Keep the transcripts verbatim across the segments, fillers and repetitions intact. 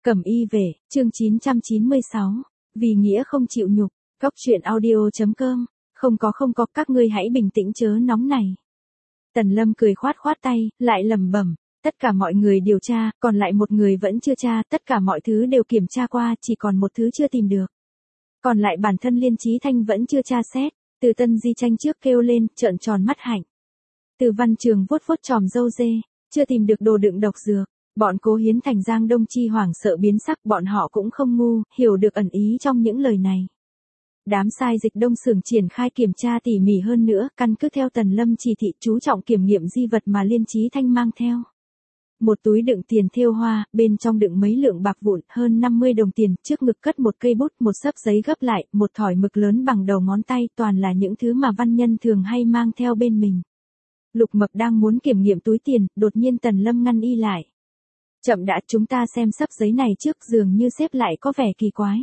Cẩm y về, chương chín trăm chín mươi sáu, vì nghĩa không chịu nhục, góc truyện audio.com, không có không có các ngươi hãy bình tĩnh chớ nóng này. Tần Lâm cười khoát khoát tay, lại lẩm bẩm, tất cả mọi người điều tra, còn lại một người vẫn chưa tra, tất cả mọi thứ đều kiểm tra qua, chỉ còn một thứ chưa tìm được. Còn lại bản thân Liên Chí Thanh vẫn chưa tra xét, Từ Tân Di tranh trước kêu lên, trợn tròn mắt hạnh. Từ Văn Trường vuốt vuốt tròm râu dê, chưa tìm được đồ đựng độc dược. Bọn Cố Hiến Thành Giang Đông Chi hoảng sợ biến sắc, bọn họ cũng không ngu, hiểu được ẩn ý trong những lời này. Đám sai dịch Đông Xưởng triển khai kiểm tra tỉ mỉ hơn nữa, căn cứ theo Tần Lâm chỉ thị chú trọng kiểm nghiệm di vật mà Liên Chí Thanh mang theo. Một túi đựng tiền thêu hoa, bên trong đựng mấy lượng bạc vụn, hơn năm mươi đồng tiền, trước ngực cất một cây bút, một xấp giấy gấp lại, một thỏi mực lớn bằng đầu ngón tay, toàn là những thứ mà văn nhân thường hay mang theo bên mình. Lục Mập đang muốn kiểm nghiệm túi tiền, đột nhiên Tần Lâm ngăn y lại. Chậm đã, chúng ta xem xấp giấy này trước, dường như xếp lại có vẻ kỳ quái.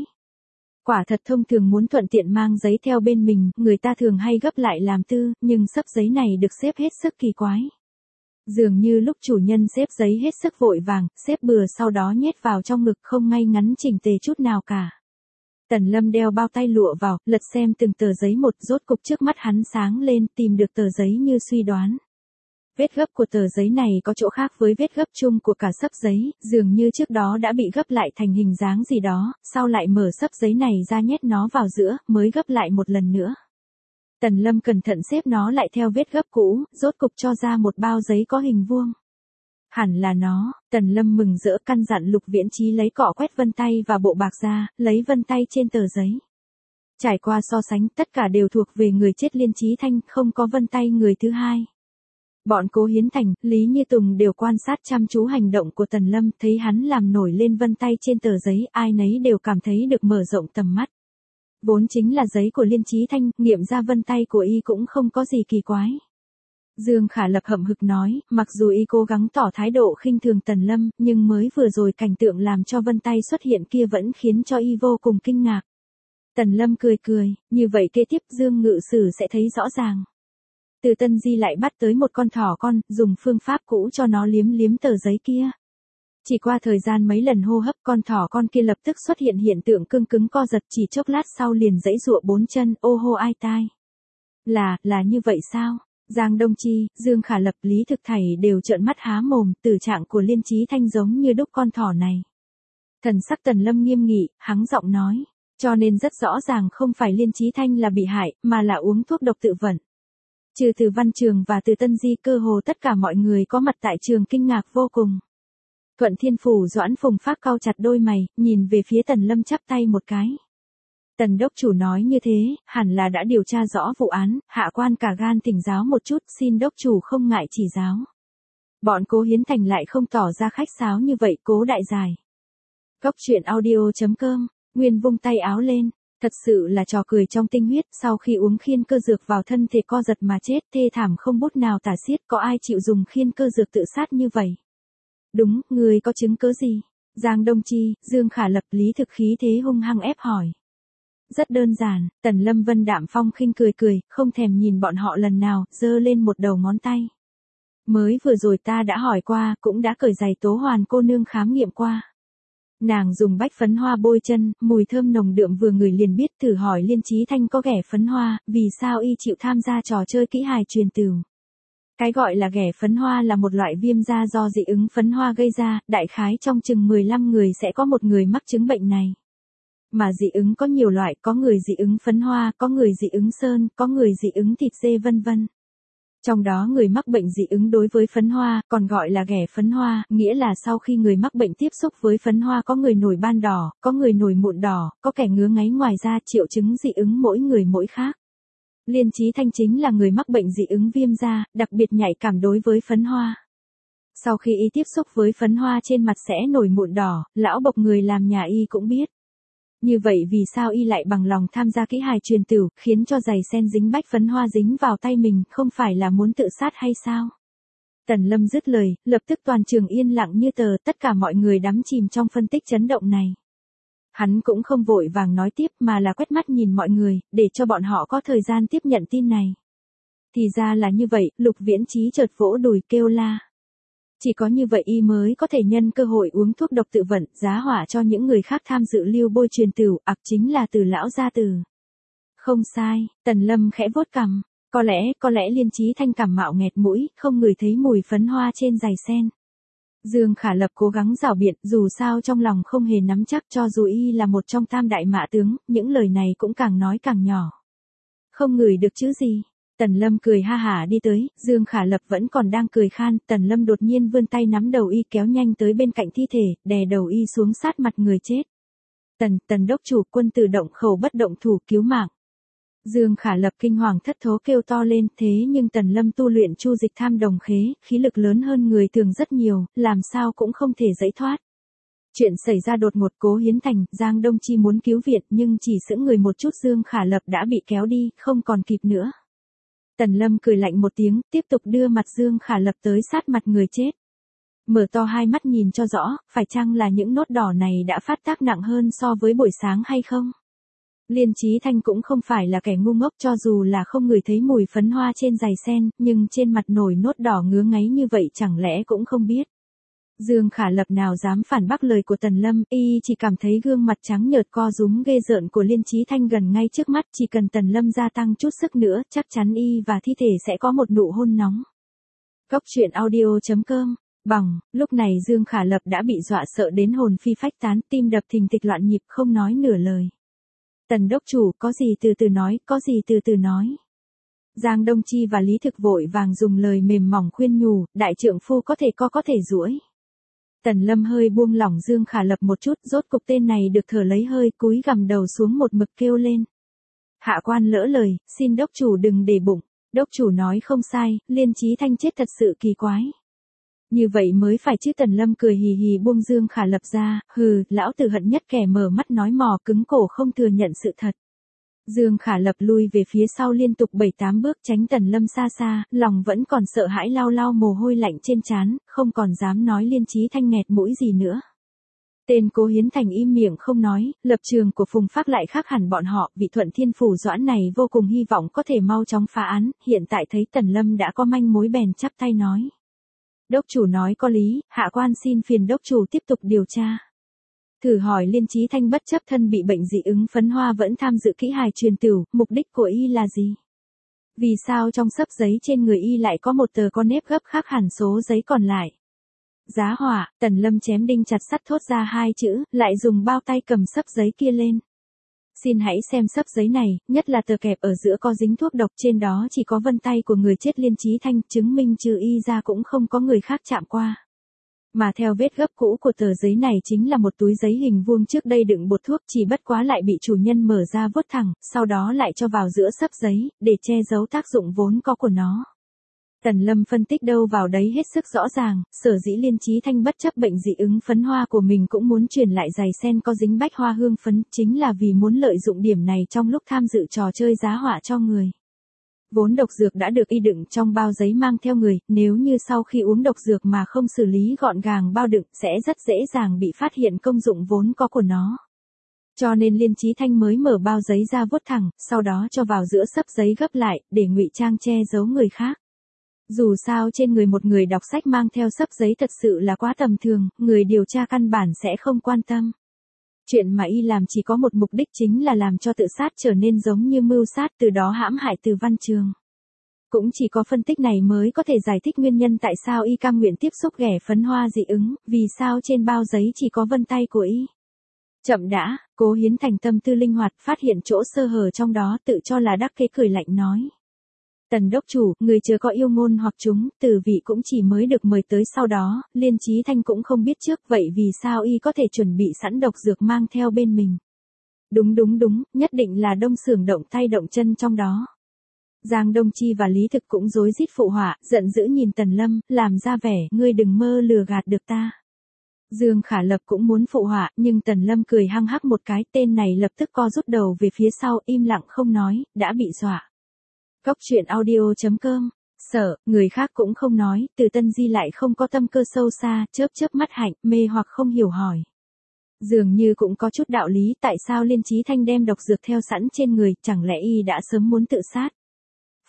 Quả thật thông thường muốn thuận tiện mang giấy theo bên mình, người ta thường hay gấp lại làm tư, nhưng xấp giấy này được xếp hết sức kỳ quái. Dường như lúc chủ nhân xếp giấy hết sức vội vàng, xếp bừa sau đó nhét vào trong ngực không ngay ngắn chỉnh tề chút nào cả. Tần Lâm đeo bao tay lụa vào, lật xem từng tờ giấy một, rốt cục trước mắt hắn sáng lên, tìm được tờ giấy như suy đoán. Vết gấp của tờ giấy này có chỗ khác với vết gấp chung của cả xấp giấy, dường như trước đó đã bị gấp lại thành hình dáng gì đó, sau lại mở xấp giấy này ra nhét nó vào giữa, mới gấp lại một lần nữa. Tần Lâm cẩn thận xếp nó lại theo vết gấp cũ, rốt cục cho ra một bao giấy có hình vuông. Hẳn là nó, Tần Lâm mừng rỡ căn dặn Lục Viễn Chí lấy cọ quét vân tay và bộ bạc ra, lấy vân tay trên tờ giấy. Trải qua so sánh, tất cả đều thuộc về người chết Liên Chí Thanh, không có vân tay người thứ hai. Bọn Cố Hiến Thành, Lý Như Tùng đều quan sát chăm chú hành động của Tần Lâm, thấy hắn làm nổi lên vân tay trên tờ giấy, ai nấy đều cảm thấy được mở rộng tầm mắt. Vốn chính là giấy của Liên Chí Thanh, nghiệm ra vân tay của y cũng không có gì kỳ quái. Dương Khả Lập hậm hực nói, mặc dù y cố gắng tỏ thái độ khinh thường Tần Lâm, nhưng mới vừa rồi cảnh tượng làm cho vân tay xuất hiện kia vẫn khiến cho y vô cùng kinh ngạc. Tần Lâm cười cười, như vậy kế tiếp Dương Ngự Sử sẽ thấy rõ ràng. Từ Tân Di lại bắt tới một con thỏ con, dùng phương pháp cũ cho nó liếm liếm tờ giấy kia. Chỉ qua thời gian mấy lần hô hấp, con thỏ con kia lập tức xuất hiện hiện tượng cương cứng co giật, chỉ chốc lát sau liền giãy giụa bốn chân, ô hô ai tai. Là, là như vậy sao? Giang Đông Chi, Dương Khả Lập, Lý Thực Thảy đều trợn mắt há mồm, tử trạng của Liên Chí Thanh giống như đúc con thỏ này. Thần sắc Tần Lâm nghiêm nghị, hắng giọng nói, cho nên rất rõ ràng không phải Liên Chí Thanh là bị hại, mà là uống thuốc độc tự vận. Trừ Từ Văn Trường và Từ Tân Di, cơ hồ tất cả mọi người có mặt tại trường kinh ngạc vô cùng. Thuận Thiên Phủ Doãn Phùng Phác cau chặt đôi mày, nhìn về phía Tần Lâm chắp tay một cái. Tần đốc chủ nói như thế, hẳn là đã điều tra rõ vụ án, hạ quan cả gan thỉnh giáo một chút, xin đốc chủ không ngại chỉ giáo. Bọn Cố Hiến Thành lại không tỏ ra khách sáo như vậy, Cố đại dài. Góc truyện audio.com, Nguyên vung tay áo lên. Thật sự là trò cười trong tinh huyết, sau khi uống khiên cơ dược vào thân thể co giật mà chết, thê thảm không bút nào tả xiết, có ai chịu dùng khiên cơ dược tự sát như vậy? Đúng, người có chứng cớ gì? Giang Đông Chi, Dương Khả Lập, Lý Thực khí thế hung hăng ép hỏi. Rất đơn giản, Tần Lâm Vân đạm phong khinh cười cười, không thèm nhìn bọn họ lần nào, giơ lên một đầu ngón tay. Mới vừa rồi ta đã hỏi qua, cũng đã cởi giày Tố Hoàn cô nương khám nghiệm qua. Nàng dùng bách phấn hoa bôi chân, mùi thơm nồng đượm vừa ngửi liền biết, thử hỏi Liên Chí Thanh có ghẻ phấn hoa, vì sao y chịu tham gia trò chơi kỹ hài truyền tửu. Cái gọi là ghẻ phấn hoa là một loại viêm da do dị ứng phấn hoa gây ra, đại khái trong chừng mười lăm người sẽ có một người mắc chứng bệnh này. Mà dị ứng có nhiều loại, có người dị ứng phấn hoa, có người dị ứng sơn, có người dị ứng thịt dê vân vân. Trong đó người mắc bệnh dị ứng đối với phấn hoa, còn gọi là ghẻ phấn hoa, nghĩa là sau khi người mắc bệnh tiếp xúc với phấn hoa có người nổi ban đỏ, có người nổi mụn đỏ, có kẻ ngứa ngáy, ngoài ra triệu chứng dị ứng mỗi người mỗi khác. Liên Chí Thanh chính là người mắc bệnh dị ứng viêm da, đặc biệt nhạy cảm đối với phấn hoa. Sau khi y tiếp xúc với phấn hoa trên mặt sẽ nổi mụn đỏ, lão bộc người làm nhà y cũng biết. Như vậy vì sao y lại bằng lòng tham gia kỹ hài truyền tửu, khiến cho giày sen dính bách phấn hoa dính vào tay mình, không phải là muốn tự sát hay sao? Tần Lâm dứt lời, lập tức toàn trường yên lặng như tờ, tất cả mọi người đắm chìm trong phân tích chấn động này. Hắn cũng không vội vàng nói tiếp mà là quét mắt nhìn mọi người, để cho bọn họ có thời gian tiếp nhận tin này. Thì ra là như vậy, Lục Viễn Chí chợt vỗ đùi kêu la. Chỉ có như vậy y mới có thể nhân cơ hội uống thuốc độc tự vận, giá hỏa cho những người khác tham dự lưu bôi truyền tửu, ặc chính là Từ lão gia Từ. Không sai, Tần Lâm khẽ vuốt cằm, có lẽ, có lẽ Liên Chí Thanh cảm mạo nghẹt mũi, không ngửi thấy mùi phấn hoa trên giày sen. Dương Khả Lập cố gắng giảo biện, dù sao trong lòng không hề nắm chắc, cho dù y là một trong tam đại mã tướng, những lời này cũng càng nói càng nhỏ. Không ngửi được chữ gì. Tần Lâm cười ha hả đi tới, Dương Khả Lập vẫn còn đang cười khan, Tần Lâm đột nhiên vươn tay nắm đầu y kéo nhanh tới bên cạnh thi thể, đè đầu y xuống sát mặt người chết. Tần, Tần đốc chủ, quân tử động khẩu bất động thủ, cứu mạng. Dương Khả Lập kinh hoàng thất thố kêu to lên, thế nhưng Tần Lâm tu luyện chu dịch tham đồng khế, khí lực lớn hơn người thường rất nhiều, làm sao cũng không thể giãy thoát. Chuyện xảy ra đột ngột, Cố Hiến Thành, Giang Đông Chi muốn cứu viện nhưng chỉ sững người một chút Dương Khả Lập đã bị kéo đi, không còn kịp nữa. Tần Lâm cười lạnh một tiếng, tiếp tục đưa mặt Dương Khả Lập tới sát mặt người chết. Mở to hai mắt nhìn cho rõ, phải chăng là những nốt đỏ này đã phát tác nặng hơn so với buổi sáng hay không? Liên Chí Thanh cũng không phải là kẻ ngu ngốc, cho dù là không ngửi thấy mùi phấn hoa trên giày sen, nhưng trên mặt nổi nốt đỏ ngứa ngáy như vậy chẳng lẽ cũng không biết. Dương Khả Lập nào dám phản bác lời của Tần Lâm, y chỉ cảm thấy gương mặt trắng nhợt co rúm ghê rợn của Liên Chí Thanh gần ngay trước mắt, chỉ cần Tần Lâm gia tăng chút sức nữa, chắc chắn y và thi thể sẽ có một nụ hôn nóng. Cốc truyện audio chấm com. Bằng, lúc này Dương Khả Lập đã bị dọa sợ đến hồn phi phách tán, tim đập thình thịch loạn nhịp, không nói nửa lời. Tần đốc chủ, có gì từ từ nói, có gì từ từ nói. Giang Đông Chi và Lý Thực vội vàng dùng lời mềm mỏng khuyên nhủ, đại trượng phu có thể co có thể duỗi. Tần Lâm hơi buông lỏng Dương Khả Lập một chút, rốt cục tên này được thở lấy hơi, cúi gằm đầu xuống một mực kêu lên. Hạ quan lỡ lời, xin đốc chủ đừng để bụng. Đốc chủ nói không sai, Liên Chí Thanh chết thật sự kỳ quái. Như vậy mới phải chứ. Tần Lâm cười hì hì buông Dương Khả Lập ra, hừ, lão tử hận nhất kẻ mở mắt nói mò cứng cổ không thừa nhận sự thật. Dương Khả Lập lui về phía sau liên tục bảy tám bước tránh Tần Lâm xa xa, lòng vẫn còn sợ hãi lau lau mồ hôi lạnh trên trán, không còn dám nói Liên Chí Thanh nghẹt mũi gì nữa. Tên Cố Hiến Thành im miệng không nói, lập trường của Phùng Phác lại khác hẳn bọn họ, vị Thuận Thiên Phủ Doãn này vô cùng hy vọng có thể mau chóng phá án, hiện tại thấy Tần Lâm đã có manh mối bèn chắp tay nói. Đốc chủ nói có lý, hạ quan xin phiền đốc chủ tiếp tục điều tra. Thử hỏi Liên Chí Thanh bất chấp thân bị bệnh dị ứng phấn hoa vẫn tham dự kỹ hài truyền tửu, mục đích của y là gì? Vì sao trong xấp giấy trên người y lại có một tờ con nếp gấp khác hẳn số giấy còn lại? Giá hỏa, Tần Lâm chém đinh chặt sắt thốt ra hai chữ, lại dùng bao tay cầm xấp giấy kia lên. Xin hãy xem xấp giấy này, nhất là tờ kẹp ở giữa có dính thuốc độc, trên đó chỉ có vân tay của người chết Liên Chí Thanh, chứng minh trừ y ra cũng không có người khác chạm qua. Mà theo vết gấp cũ của tờ giấy này chính là một túi giấy hình vuông trước đây đựng bột thuốc, chỉ bất quá lại bị chủ nhân mở ra vuốt thẳng, sau đó lại cho vào giữa xấp giấy, để che giấu tác dụng vốn có của nó. Tần Lâm phân tích đâu vào đấy hết sức rõ ràng, sở dĩ Liên Chí Thanh bất chấp bệnh dị ứng phấn hoa của mình cũng muốn truyền lại giày sen có dính bách hoa hương phấn, chính là vì muốn lợi dụng điểm này trong lúc tham dự trò chơi giá họa cho người. Vốn độc dược đã được y đựng trong bao giấy mang theo người, nếu như sau khi uống độc dược mà không xử lý gọn gàng bao đựng sẽ rất dễ dàng bị phát hiện công dụng vốn có của nó. Cho nên Liên Chí Thanh mới mở bao giấy ra vuốt thẳng, sau đó cho vào giữa xấp giấy gấp lại, để ngụy trang che giấu người khác. Dù sao trên người một người đọc sách mang theo xấp giấy thật sự là quá tầm thường, người điều tra căn bản sẽ không quan tâm. Chuyện mà y làm chỉ có một mục đích chính là làm cho tự sát trở nên giống như mưu sát, từ đó hãm hại Từ Văn Trường. Cũng chỉ có phân tích này mới có thể giải thích nguyên nhân tại sao y cam nguyện tiếp xúc ghẻ phấn hoa dị ứng, vì sao trên bao giấy chỉ có vân tay của y. Chậm đã, Cố Hiến Thành tâm tư linh hoạt, phát hiện chỗ sơ hở trong đó, tự cho là đắc kế cười lạnh nói. Tần đốc chủ, người chưa có yêu ngôn hoặc chúng, Từ vị cũng chỉ mới được mời tới sau đó, Liên Chí Thanh cũng không biết trước, vậy vì sao y có thể chuẩn bị sẵn độc dược mang theo bên mình? Đúng đúng đúng, nhất định là Đông Xưởng động tay động chân trong đó. Giang Đông Chi và Lý Thực cũng rối rít phụ họa, giận dữ nhìn Tần Lâm, làm ra vẻ, ngươi đừng mơ lừa gạt được ta. Dương Khả Lập cũng muốn phụ họa, nhưng Tần Lâm cười hăng hắc một cái, tên này lập tức co rút đầu về phía sau, im lặng không nói, đã bị dọa. Cốc truyện audio chấm com. Sợ, người khác cũng không nói, Từ Tân Di lại không có tâm cơ sâu xa, chớp chớp mắt hạnh, mê hoặc không hiểu hỏi. Dường như cũng có chút đạo lý, tại sao Liên Chí Thanh đem độc dược theo sẵn trên người, chẳng lẽ y đã sớm muốn tự sát?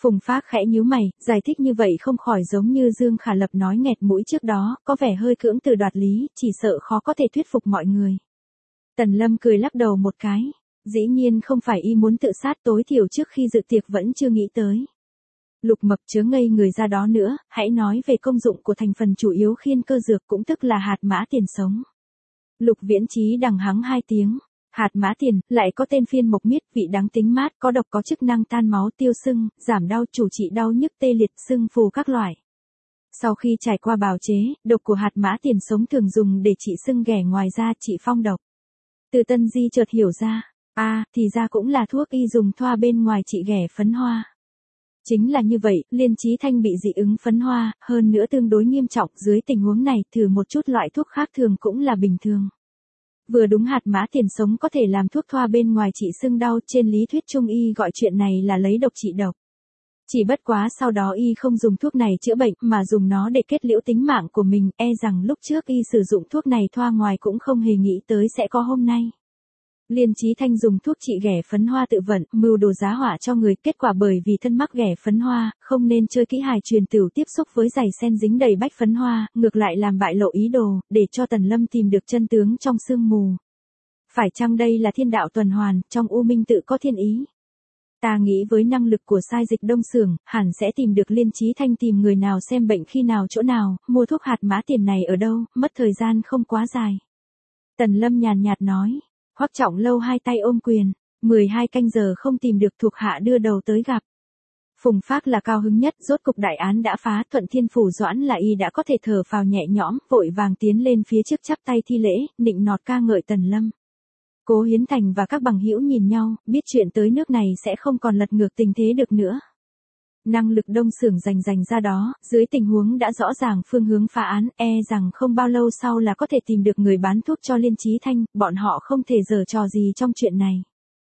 Phùng Phác khẽ nhíu mày, giải thích như vậy không khỏi giống như Dương Khả Lập nói nghẹt mũi trước đó, có vẻ hơi cưỡng từ đoạt lý, chỉ sợ khó có thể thuyết phục mọi người. Tần Lâm cười lắc đầu một cái. Dĩ nhiên không phải y muốn tự sát, tối thiểu trước khi dự tiệc vẫn chưa nghĩ tới. Lục Mập chớ ngây người ra đó nữa, hãy nói về công dụng của thành phần chủ yếu khiên cơ dược cũng tức là hạt mã tiền sống. Lục Viễn Chí đằng hắng hai tiếng. Hạt mã tiền, lại có tên phiên mộc miết, vị đắng tính mát, có độc, có chức năng tan máu, tiêu sưng, giảm đau, chủ trị đau nhức, tê liệt, sưng phù các loại. Sau khi trải qua bào chế, độc của hạt mã tiền sống thường dùng để trị sưng ghẻ, ngoài ra trị phong độc. Từ Tân Di chợt hiểu ra, a, à, thì ra cũng là thuốc y dùng thoa bên ngoài trị ghẻ phấn hoa. Chính là như vậy, Liên Chí Thanh bị dị ứng phấn hoa, hơn nữa tương đối nghiêm trọng, dưới tình huống này thử một chút loại thuốc khác thường cũng là bình thường. Vừa đúng hạt mã tiền sống có thể làm thuốc thoa bên ngoài trị sưng đau, trên lý thuyết trung y gọi chuyện này là lấy độc trị độc. Chỉ bất quá sau đó y không dùng thuốc này chữa bệnh mà dùng nó để kết liễu tính mạng của mình, e rằng lúc trước y sử dụng thuốc này thoa ngoài cũng không hề nghĩ tới sẽ có hôm nay. Liên Chí Thanh dùng thuốc trị ghẻ phấn hoa tự vận, mưu đồ giá họa cho người, kết quả bởi vì thân mắc ghẻ phấn hoa, không nên chơi kỹ hài truyền tửu tiếp xúc với giày sen dính đầy bách phấn hoa, ngược lại làm bại lộ ý đồ, để cho Tần Lâm tìm được chân tướng trong sương mù. Phải chăng đây là thiên đạo tuần hoàn, trong u minh tự có thiên ý? Ta nghĩ với năng lực của sai dịch Đông Xưởng, hẳn sẽ tìm được Liên Chí Thanh tìm người nào xem bệnh khi nào chỗ nào, mua thuốc hạt mã tiền này ở đâu, mất thời gian không quá dài. Tần Lâm nhàn nhạt nói. Hoắc Trọng Lâu hai tay ôm quyền, mười hai canh giờ không tìm được thuộc hạ đưa đầu tới gặp. Phùng Phác là cao hứng nhất, rốt cục đại án đã phá, Thuận Thiên Phủ Doãn là y đã có thể thở phào nhẹ nhõm, vội vàng tiến lên phía trước chắp tay thi lễ, nịnh nọt ca ngợi Tần Lâm. Cố Hiến Thành và các bằng hữu nhìn nhau, biết chuyện tới nước này sẽ không còn lật ngược tình thế được nữa. Năng lực Đông Xưởng dành dành ra đó, dưới tình huống đã rõ ràng phương hướng phá án, e rằng không bao lâu sau là có thể tìm được người bán thuốc cho Liên Chí Thanh, bọn họ không thể giở trò gì trong chuyện này.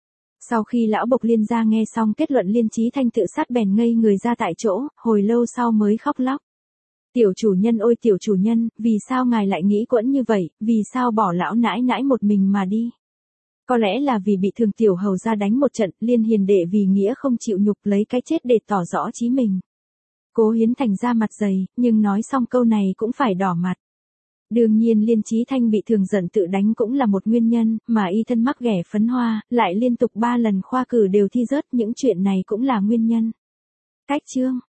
Sau khi lão Bộc Liên gia nghe xong kết luận Liên Chí Thanh tự sát bèn ngây người ra tại chỗ, hồi lâu sau mới khóc lóc. Tiểu chủ nhân ôi tiểu chủ nhân, vì sao ngài lại nghĩ quẫn như vậy, vì sao bỏ lão nãi nãi một mình mà đi? Có lẽ là vì bị Thường tiểu hầu ra đánh một trận, Liên hiền đệ vì nghĩa không chịu nhục lấy cái chết để tỏ rõ chí mình. Cố Hiến Thành ra mặt dày, nhưng nói xong câu này cũng phải đỏ mặt. Đương nhiên Liên Chí Thanh bị Thường giận tự đánh cũng là một nguyên nhân, mà y thân mắc ghẻ phấn hoa, lại liên tục ba lần khoa cử đều thi rớt, những chuyện này cũng là nguyên nhân. Cách chương